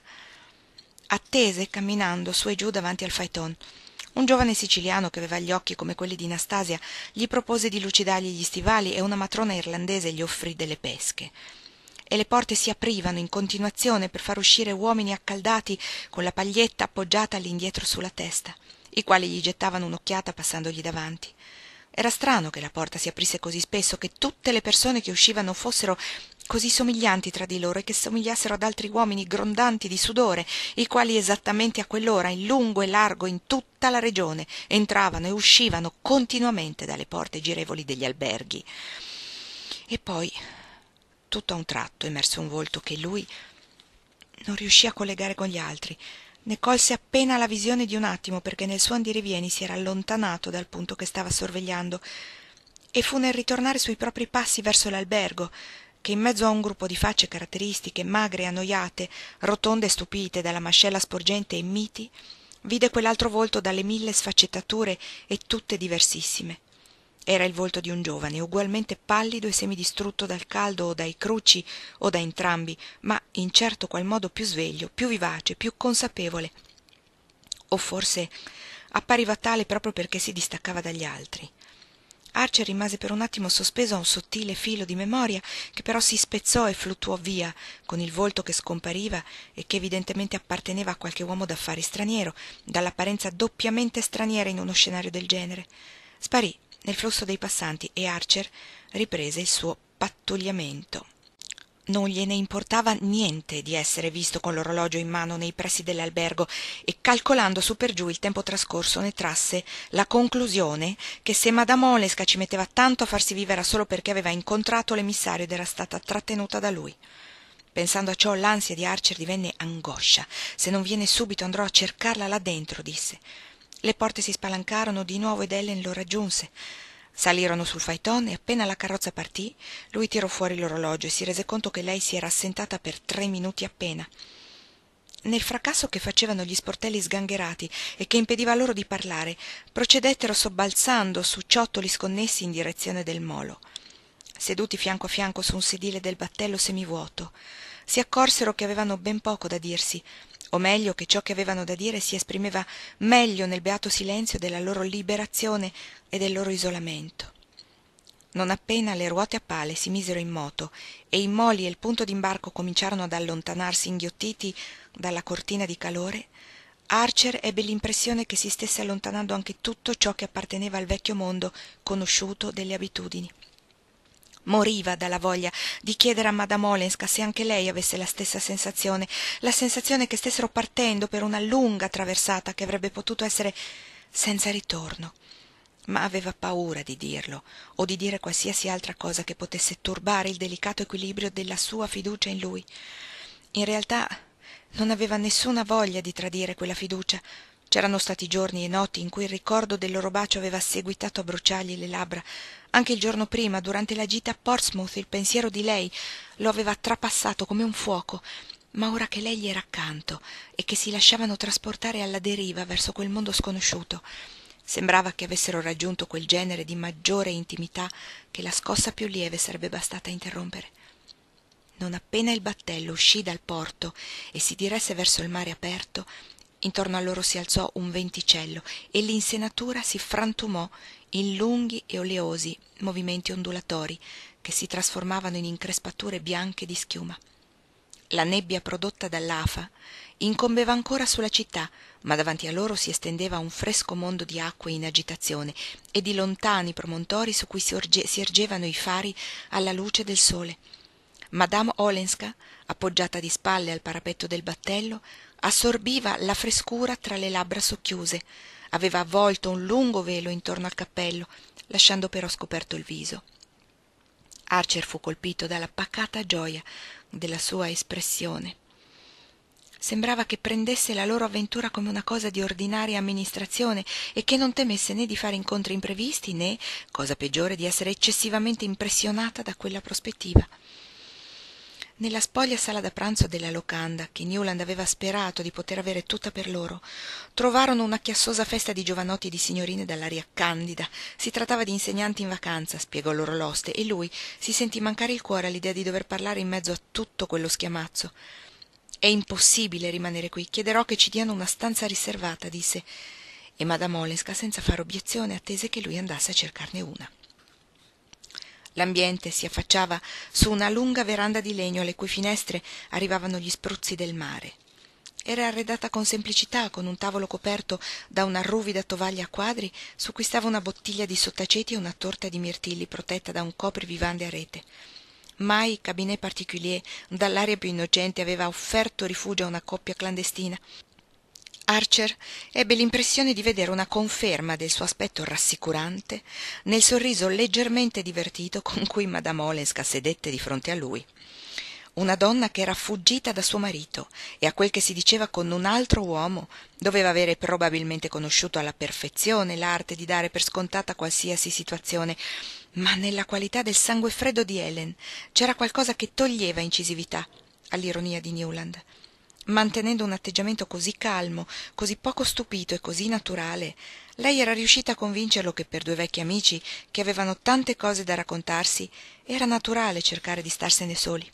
Attese camminando su e giù davanti al phaeton. Un giovane siciliano che aveva gli occhi come quelli di Nastasia gli propose di lucidargli gli stivali e una matrona irlandese gli offrì delle pesche. E le porte si aprivano in continuazione per far uscire uomini accaldati con la paglietta appoggiata all'indietro sulla testa, i quali gli gettavano un'occhiata passandogli davanti. Era strano che la porta si aprisse così spesso, che tutte le persone che uscivano fossero così somiglianti tra di loro e che somigliassero ad altri uomini grondanti di sudore, i quali esattamente a quell'ora, in lungo e largo in tutta la regione, entravano e uscivano continuamente dalle porte girevoli degli alberghi. E poi, tutto a un tratto, emerse un volto che lui non riuscì a collegare con gli altri. Ne colse appena la visione di un attimo, perché nel suo andirivieni si era allontanato dal punto che stava sorvegliando, e fu nel ritornare sui propri passi verso l'albergo che, in mezzo a un gruppo di facce caratteristiche, magre e annoiate, rotonde e stupite dalla mascella sporgente e miti, vide quell'altro volto dalle 1000 sfaccettature e tutte diversissime. Era il volto di un giovane, ugualmente pallido e semidistrutto dal caldo o dai cruci o da entrambi, ma in certo qual modo più sveglio, più vivace, più consapevole. O forse appariva tale proprio perché si distaccava dagli altri. Archer rimase per un attimo sospeso a un sottile filo di memoria, che però si spezzò e fluttuò via, con il volto che scompariva e che evidentemente apparteneva a qualche uomo d'affari straniero, dall'apparenza doppiamente straniera in uno scenario del genere. Sparì nel flusso dei passanti e Archer riprese il suo pattugliamento. Non gliene importava niente di essere visto con l'orologio in mano nei pressi dell'albergo e, calcolando su per giù il tempo trascorso, ne trasse la conclusione che se Madame Olenska ci metteva tanto a farsi vivere solo perché aveva incontrato l'emissario ed era stata trattenuta da lui. Pensando a ciò, l'ansia di Archer divenne angoscia. «Se non viene subito andrò a cercarla là dentro», disse. Le porte si spalancarono di nuovo ed Ellen lo raggiunse. Salirono sul phaeton e appena la carrozza partì, lui tirò fuori l'orologio e si rese conto che lei si era assentata per 3 minuti appena. Nel fracasso che facevano gli sportelli sgangherati e che impediva loro di parlare, procedettero sobbalzando su ciottoli sconnessi in direzione del molo. Seduti fianco a fianco su un sedile del battello semivuoto, si accorsero che avevano ben poco da dirsi, o meglio che ciò che avevano da dire si esprimeva meglio nel beato silenzio della loro liberazione e del loro isolamento. Non appena le ruote a pale si misero in moto e i moli e il punto d'imbarco cominciarono ad allontanarsi inghiottiti dalla cortina di calore, Archer ebbe l'impressione che si stesse allontanando anche tutto ciò che apparteneva al vecchio mondo conosciuto delle abitudini. Moriva dalla voglia di chiedere a Madame Olenska se anche lei avesse la stessa sensazione, la sensazione che stessero partendo per una lunga traversata che avrebbe potuto essere senza ritorno. Ma aveva paura di dirlo o di dire qualsiasi altra cosa che potesse turbare il delicato equilibrio della sua fiducia in lui. In realtà Non aveva nessuna voglia di tradire quella fiducia. C'erano stati giorni e notti in cui il ricordo del loro bacio aveva seguitato a bruciargli le labbra. Anche il giorno prima, durante la gita a Portsmouth, il pensiero di lei lo aveva trapassato come un fuoco, ma ora che lei gli era accanto e che si lasciavano trasportare alla deriva verso quel mondo sconosciuto, sembrava che avessero raggiunto quel genere di maggiore intimità che la scossa più lieve sarebbe bastata a interrompere. Non appena il battello uscì dal porto e si diresse verso il mare aperto, intorno a loro si alzò un venticello e l'insenatura si frantumò in lunghi e oleosi movimenti ondulatori che si trasformavano in increspature bianche di schiuma. La nebbia prodotta dall'afa incombeva ancora sulla città, ma davanti a loro si estendeva un fresco mondo di acque in agitazione e di lontani promontori su cui si ergevano i fari alla luce del sole. Madame Olenska, appoggiata di spalle al parapetto del battello, assorbiva la frescura tra le labbra socchiuse. Aveva avvolto un lungo velo intorno al cappello, lasciando però scoperto il viso. Archer fu colpito dalla pacata gioia della sua espressione. Sembrava che prendesse la loro avventura come una cosa di ordinaria amministrazione e che non temesse né di fare incontri imprevisti né, cosa peggiore, di essere eccessivamente impressionata da quella prospettiva. Nella spoglia sala da pranzo della locanda, che Newland aveva sperato di poter avere tutta per loro, trovarono una chiassosa festa di giovanotti e di signorine dall'aria candida. Si trattava di insegnanti in vacanza, spiegò loro l'oste, e lui si sentì mancare il cuore all'idea di dover parlare in mezzo a tutto quello schiamazzo. «È impossibile rimanere qui, chiederò che ci diano una stanza riservata», disse, e Madame Olenska, senza fare obiezione, attese che lui andasse a cercarne una. L'ambiente si affacciava su una lunga veranda di legno alle cui finestre arrivavano gli spruzzi del mare. Era arredata con semplicità, con un tavolo coperto da una ruvida tovaglia a quadri su cui stava una bottiglia di sottaceti e una torta di mirtilli protetta da un coprivivande a rete. Mai cabinet particulier, dall'aria più innocente, aveva offerto rifugio a una coppia clandestina. Archer ebbe l'impressione di vedere una conferma del suo aspetto rassicurante nel sorriso leggermente divertito con cui Madame Olenska sedette di fronte a lui. Una donna che era fuggita da suo marito e, a quel che si diceva con un altro uomo, doveva avere probabilmente conosciuto alla perfezione l'arte di dare per scontata qualsiasi situazione, ma nella qualità del sangue freddo di Helen c'era qualcosa che toglieva incisività all'ironia di Newland. Mantenendo un atteggiamento così calmo, così poco stupito e così naturale, lei era riuscita a convincerlo che per due vecchi amici che avevano tante cose da raccontarsi era naturale cercare di starsene soli.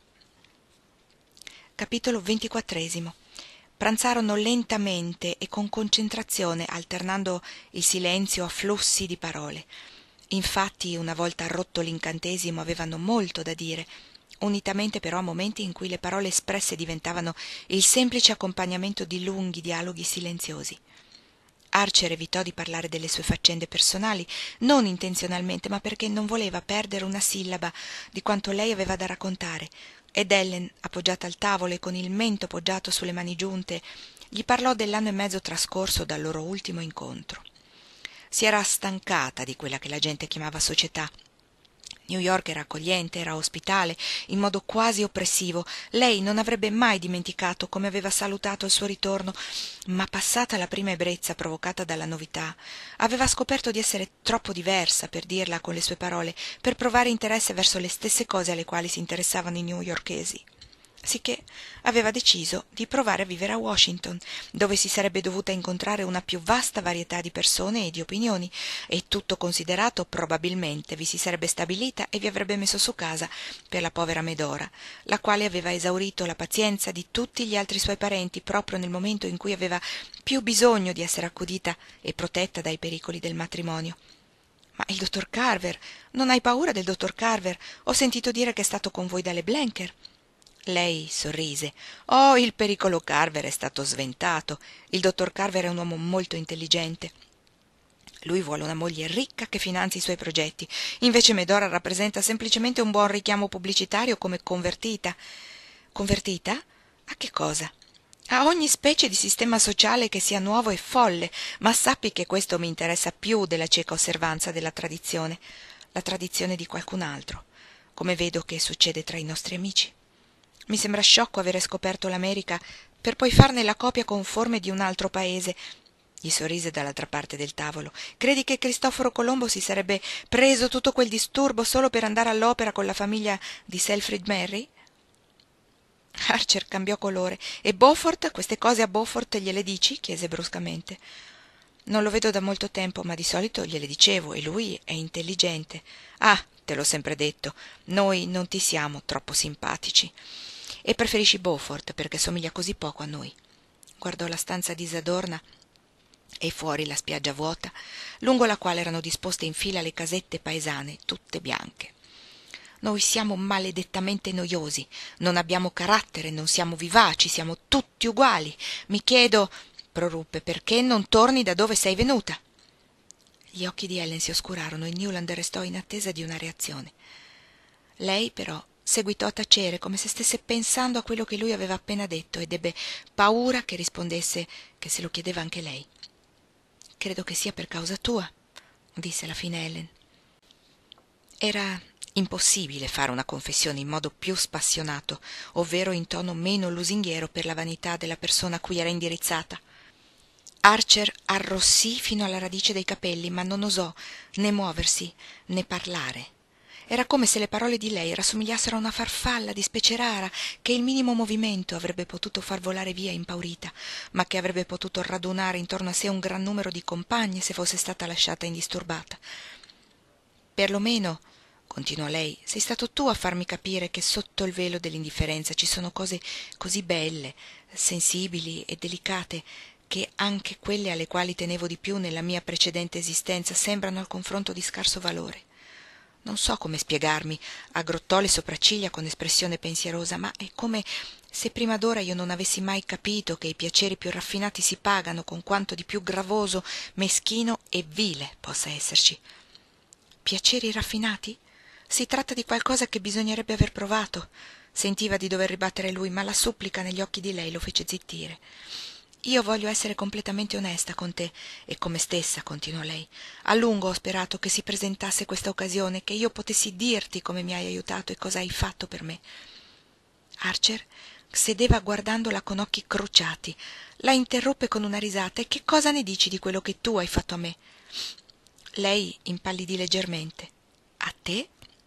Capitolo 24. Pranzarono lentamente e con concentrazione, alternando il silenzio a flussi di parole. Infatti, una volta rotto l'incantesimo, avevano molto da dire, unitamente però a momenti in cui le parole espresse diventavano il semplice accompagnamento di lunghi dialoghi silenziosi. Archer evitò di parlare delle sue faccende personali, non intenzionalmente, ma perché non voleva perdere una sillaba di quanto lei aveva da raccontare, ed Ellen, appoggiata al tavolo e con il mento poggiato sulle mani giunte, gli parlò dell'anno e mezzo trascorso dal loro ultimo incontro. Si era stancata di quella che la gente chiamava società. New York era accogliente, era ospitale, in modo quasi oppressivo. Lei non avrebbe mai dimenticato come aveva salutato il suo ritorno, ma passata la prima ebbrezza provocata dalla novità, aveva scoperto di essere troppo diversa per dirla con le sue parole, per provare interesse verso le stesse cose alle quali si interessavano i newyorkesi. Sicché aveva deciso di provare a vivere a Washington, dove si sarebbe dovuta incontrare una più vasta varietà di persone e di opinioni, e tutto considerato probabilmente vi si sarebbe stabilita e vi avrebbe messo su casa per la povera Medora, la quale aveva esaurito la pazienza di tutti gli altri suoi parenti proprio nel momento in cui aveva più bisogno di essere accudita e protetta dai pericoli del matrimonio. «Ma il dottor Carver? Non hai paura del dottor Carver? Ho sentito dire che è stato con voi dalle Blenker». Lei sorrise. «Oh, il pericolo Carver è stato sventato. Il dottor Carver è un uomo molto intelligente. Lui vuole una moglie ricca che finanzi i suoi progetti. Invece Medora rappresenta semplicemente un buon richiamo pubblicitario come convertita». «Convertita? A che cosa?» «A ogni specie di sistema sociale che sia nuovo e folle, ma sappi che questo mi interessa più della cieca osservanza della tradizione, la tradizione di qualcun altro, come vedo che succede tra i nostri amici. Mi sembra sciocco avere scoperto l'America per poi farne la copia conforme di un altro paese. Gli sorrise dall'altra parte del tavolo. Credi che Cristoforo Colombo si sarebbe preso tutto quel disturbo solo per andare all'opera con la famiglia di Selfrid Merry? Archer cambiò colore. E Beaufort? Queste cose a Beaufort gliele dici? Chiese bruscamente. Non lo vedo da molto tempo, ma di solito gliele dicevo, e lui è intelligente. Ah, te l'ho sempre detto, noi non ti siamo troppo simpatici. E preferisci Beaufort perché somiglia così poco a noi. Guardò la stanza disadorna e fuori la spiaggia vuota, lungo la quale erano disposte in fila le casette paesane, tutte bianche. Noi siamo maledettamente noiosi, non abbiamo carattere, non siamo vivaci, siamo tutti uguali. Mi chiedo, proruppe, perché non torni da dove sei venuta? Gli occhi di Ellen si oscurarono e Newland restò in attesa di una reazione. Lei, però, seguitò a tacere come se stesse pensando a quello che lui aveva appena detto ed ebbe paura che rispondesse che se lo chiedeva anche lei. «Credo che sia per causa tua», disse alla fine Ellen. Era impossibile fare una confessione in modo più spassionato, ovvero in tono meno lusinghiero per la vanità della persona a cui era indirizzata. Archer arrossì fino alla radice dei capelli, ma non osò né muoversi né parlare. Era come se le parole di lei rassomigliassero a una farfalla di specie rara che il minimo movimento avrebbe potuto far volare via impaurita, ma che avrebbe potuto radunare intorno a sé un gran numero di compagne se fosse stata lasciata indisturbata. «Perlomeno», continuò lei, «sei stato tu a farmi capire che sotto il velo dell'indifferenza ci sono cose così belle, sensibili e delicate, che anche quelle alle quali tenevo di più nella mia precedente esistenza sembrano al confronto di scarso valore. Non so come spiegarmi», aggrottò le sopracciglia con espressione pensierosa, «ma è come se prima d'ora io non avessi mai capito che i piaceri più raffinati si pagano con quanto di più gravoso, meschino e vile possa esserci». «Piaceri raffinati? Si tratta di qualcosa che bisognerebbe aver provato». Sentiva di dover ribattere lui, ma la supplica negli occhi di lei lo fece zittire. «Io voglio essere completamente onesta con te e con me stessa», continuò lei. «A lungo ho sperato che si presentasse questa occasione, che io potessi dirti come mi hai aiutato e cosa hai fatto per me». Archer sedeva guardandola con occhi cruciati. La interruppe con una risata. «E che cosa ne dici di quello che tu hai fatto a me?» Lei impallidì leggermente. «A te?»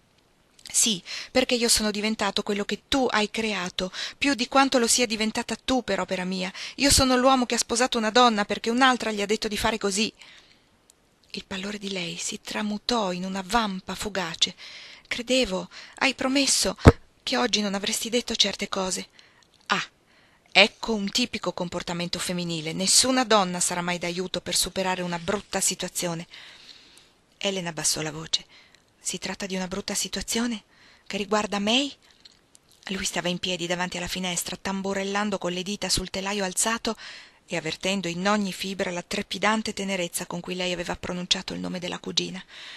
«Sì, perché io sono diventato quello che tu hai creato, più di quanto lo sia diventata tu per opera mia. Io sono l'uomo che ha sposato una donna perché un'altra gli ha detto di fare così». Il pallore di lei si tramutò in una vampa fugace. «Credevo, hai promesso, che oggi non avresti detto certe cose». «Ah, ecco un tipico comportamento femminile. Nessuna donna sarà mai d'aiuto per superare una brutta situazione». Ellen abbassò la voce. «Si tratta di una brutta situazione? Che riguarda May?» Lui stava in piedi davanti alla finestra, tamburellando con le dita sul telaio alzato e avvertendo in ogni fibra la trepidante tenerezza con cui lei aveva pronunciato il nome della cugina.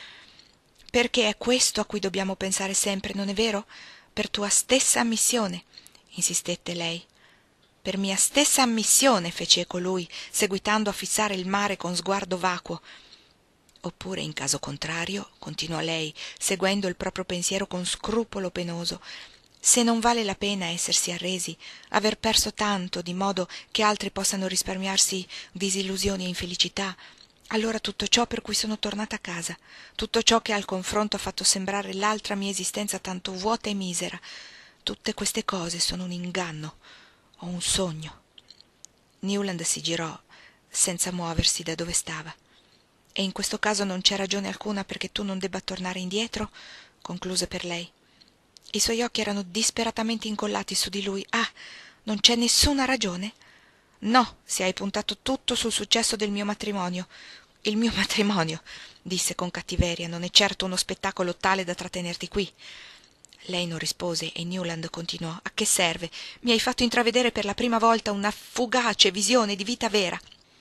«Perché è questo a cui dobbiamo pensare sempre, non è vero? Per tua stessa ammissione», insistette lei. «Per mia stessa ammissione», fece eco lui, seguitando a fissare il mare con sguardo vacuo. «Oppure, in caso contrario», continuò lei, seguendo il proprio pensiero con scrupolo penoso, «se non vale la pena essersi arresi, aver perso tanto di modo che altri possano risparmiarsi disillusioni e infelicità, allora tutto ciò per cui sono tornata a casa, tutto ciò che al confronto ha fatto sembrare l'altra mia esistenza tanto vuota e misera, tutte queste cose sono un inganno o un sogno». Newland si girò senza muoversi da dove stava. «E in questo caso non c'è ragione alcuna perché tu non debba tornare indietro?» concluse per lei. I suoi occhi erano disperatamente incollati su di lui. «Ah, non c'è nessuna ragione?» «No, se hai puntato tutto sul successo del mio matrimonio». «Il mio matrimonio», disse con cattiveria, «non è certo uno spettacolo tale da trattenerti qui». Lei non rispose e Newland continuò. «A che serve? Mi hai fatto intravedere per la prima volta una fugace visione di vita vera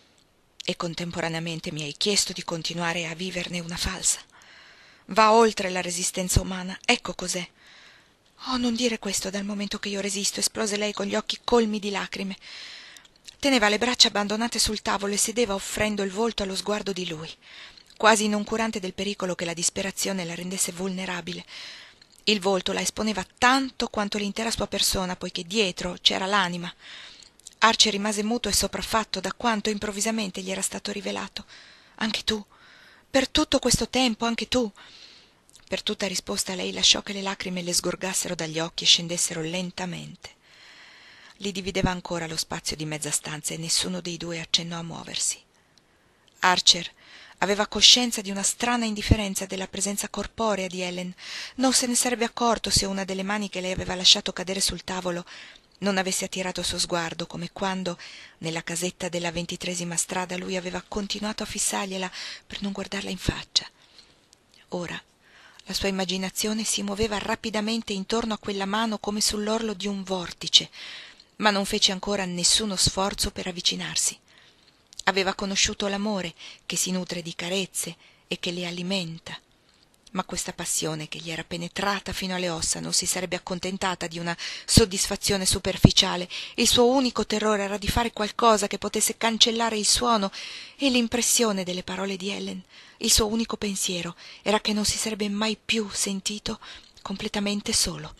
e contemporaneamente mi hai chiesto di continuare a viverne una falsa. Va oltre la resistenza umana, ecco cos'è». «Oh, non dire questo dal momento che io resisto», esplose lei con gli occhi colmi di lacrime. Teneva le braccia abbandonate sul tavolo e sedeva offrendo il volto allo sguardo di lui, quasi noncurante del pericolo che la disperazione la rendesse vulnerabile. Il volto la esponeva tanto quanto l'intera sua persona, poiché dietro c'era l'anima. Archer rimase muto e sopraffatto da quanto improvvisamente gli era stato rivelato. «Anche tu? Per tutto questo tempo, anche tu?» Per tutta risposta lei lasciò che le lacrime le sgorgassero dagli occhi e scendessero lentamente. Li divideva ancora lo spazio di mezza stanza e nessuno dei due accennò a muoversi. Archer aveva coscienza di una strana indifferenza della presenza corporea di Ellen. Non se ne sarebbe accorto se una delle mani che lei aveva lasciato cadere sul tavolo non avesse attirato il suo sguardo, come quando, nella casetta della 23ª strada, lui aveva continuato a fissargliela per non guardarla in faccia. Ora la sua immaginazione si muoveva rapidamente intorno a quella mano come sull'orlo di un vortice, ma non fece ancora nessuno sforzo per avvicinarsi. Aveva conosciuto l'amore che si nutre di carezze e che le alimenta, ma questa passione che gli era penetrata fino alle ossa non si sarebbe accontentata di una soddisfazione superficiale. Il suo unico terrore era di fare qualcosa che potesse cancellare il suono e l'impressione delle parole di Ellen. Il suo unico pensiero era che non si sarebbe mai più sentito completamente solo.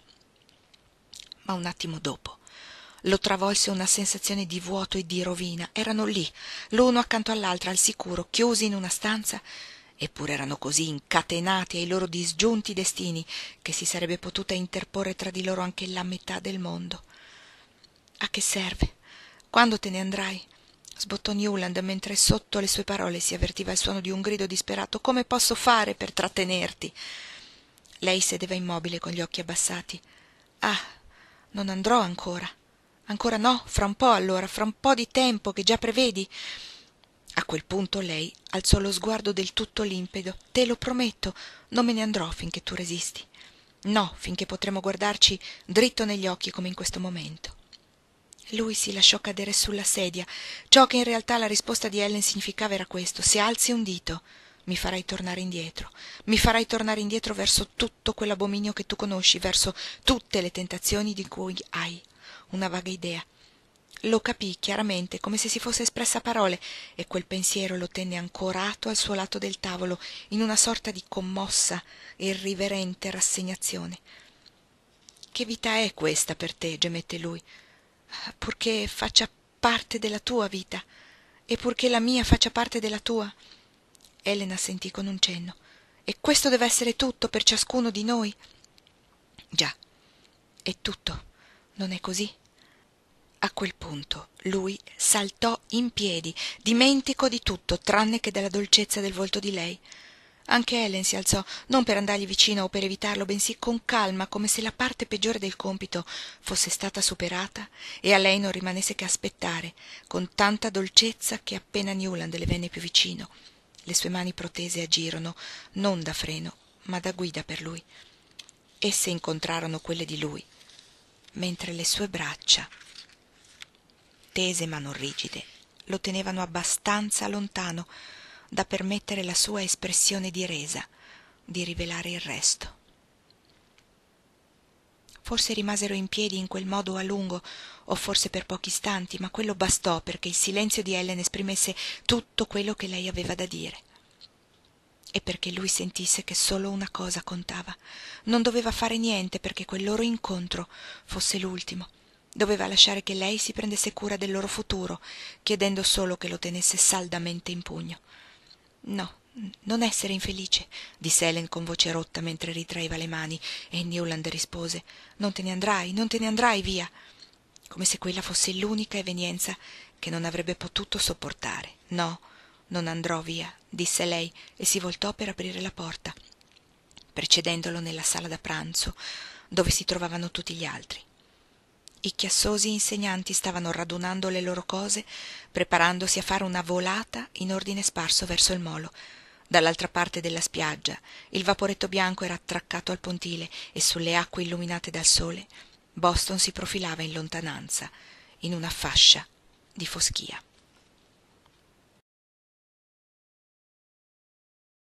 Ma un attimo dopo lo travolse una sensazione di vuoto e di rovina. Erano lì, l'uno accanto all'altra, al sicuro, chiusi in una stanza, eppure erano così incatenati ai loro disgiunti destini che si sarebbe potuta interporre tra di loro anche la metà del mondo. «A che serve? Quando te ne andrai?» sbottò Newland mentre sotto le sue parole si avvertiva il suono di un grido disperato. «Come posso fare per trattenerti?» Lei sedeva immobile con gli occhi abbassati. «Ah, non andrò ancora. Ancora no, fra un po' allora, fra un po' di tempo che già prevedi?» A quel punto lei alzò lo sguardo del tutto limpido. «Te lo prometto, non me ne andrò finché tu resisti. No, finché potremo guardarci dritto negli occhi come in questo momento». Lui si lasciò cadere sulla sedia. Ciò che in realtà la risposta di Ellen significava era questo: «Se alzi un dito, mi farai tornare indietro. Mi farai tornare indietro verso tutto quell'abominio che tu conosci, verso tutte le tentazioni di cui hai una vaga idea». Lo capì chiaramente, come se si fosse espressa a parole, e quel pensiero lo tenne ancorato al suo lato del tavolo, in una sorta di commossa e irriverente rassegnazione. «Che vita è questa per te?» gemette lui. «Purché faccia parte della tua vita, e purché la mia faccia parte della tua». Elena assentì con un cenno. «E questo deve essere tutto per ciascuno di noi?» «Già, è tutto, non è così?» A quel punto lui saltò in piedi, dimentico di tutto tranne che della dolcezza del volto di lei. Anche Ellen si alzò, non per andargli vicino o per evitarlo, bensì con calma, come se la parte peggiore del compito fosse stata superata e a lei non rimanesse che aspettare, con tanta dolcezza che appena Newland le venne più vicino, le sue mani protese agirono non da freno, ma da guida per lui. Esse incontrarono quelle di lui, mentre le sue braccia, tese ma non rigide, lo tenevano abbastanza lontano da permettere la sua espressione di resa di rivelare il resto. Forse rimasero in piedi in quel modo a lungo, o forse per pochi istanti, ma quello bastò perché il silenzio di Ellen esprimesse tutto quello che lei aveva da dire, e perché lui sentisse che solo una cosa contava. Non doveva fare niente perché quel loro incontro fosse l'ultimo. Doveva lasciare che lei si prendesse cura del loro futuro, chiedendo solo che lo tenesse saldamente in pugno. «No, non essere infelice», disse Ellen con voce rotta mentre ritraeva le mani, e Newland rispose: non te ne andrai via», come se quella fosse l'unica evenienza che non avrebbe potuto sopportare. «No, non andrò via», disse lei e si voltò per aprire la porta, precedendolo nella sala da pranzo, dove si trovavano tutti gli altri. I chiassosi insegnanti stavano radunando le loro cose, preparandosi a fare una volata in ordine sparso verso il molo. Dall'altra parte della spiaggia il vaporetto bianco era attraccato al pontile e sulle acque illuminate dal sole Boston si profilava in lontananza, in una fascia di foschia.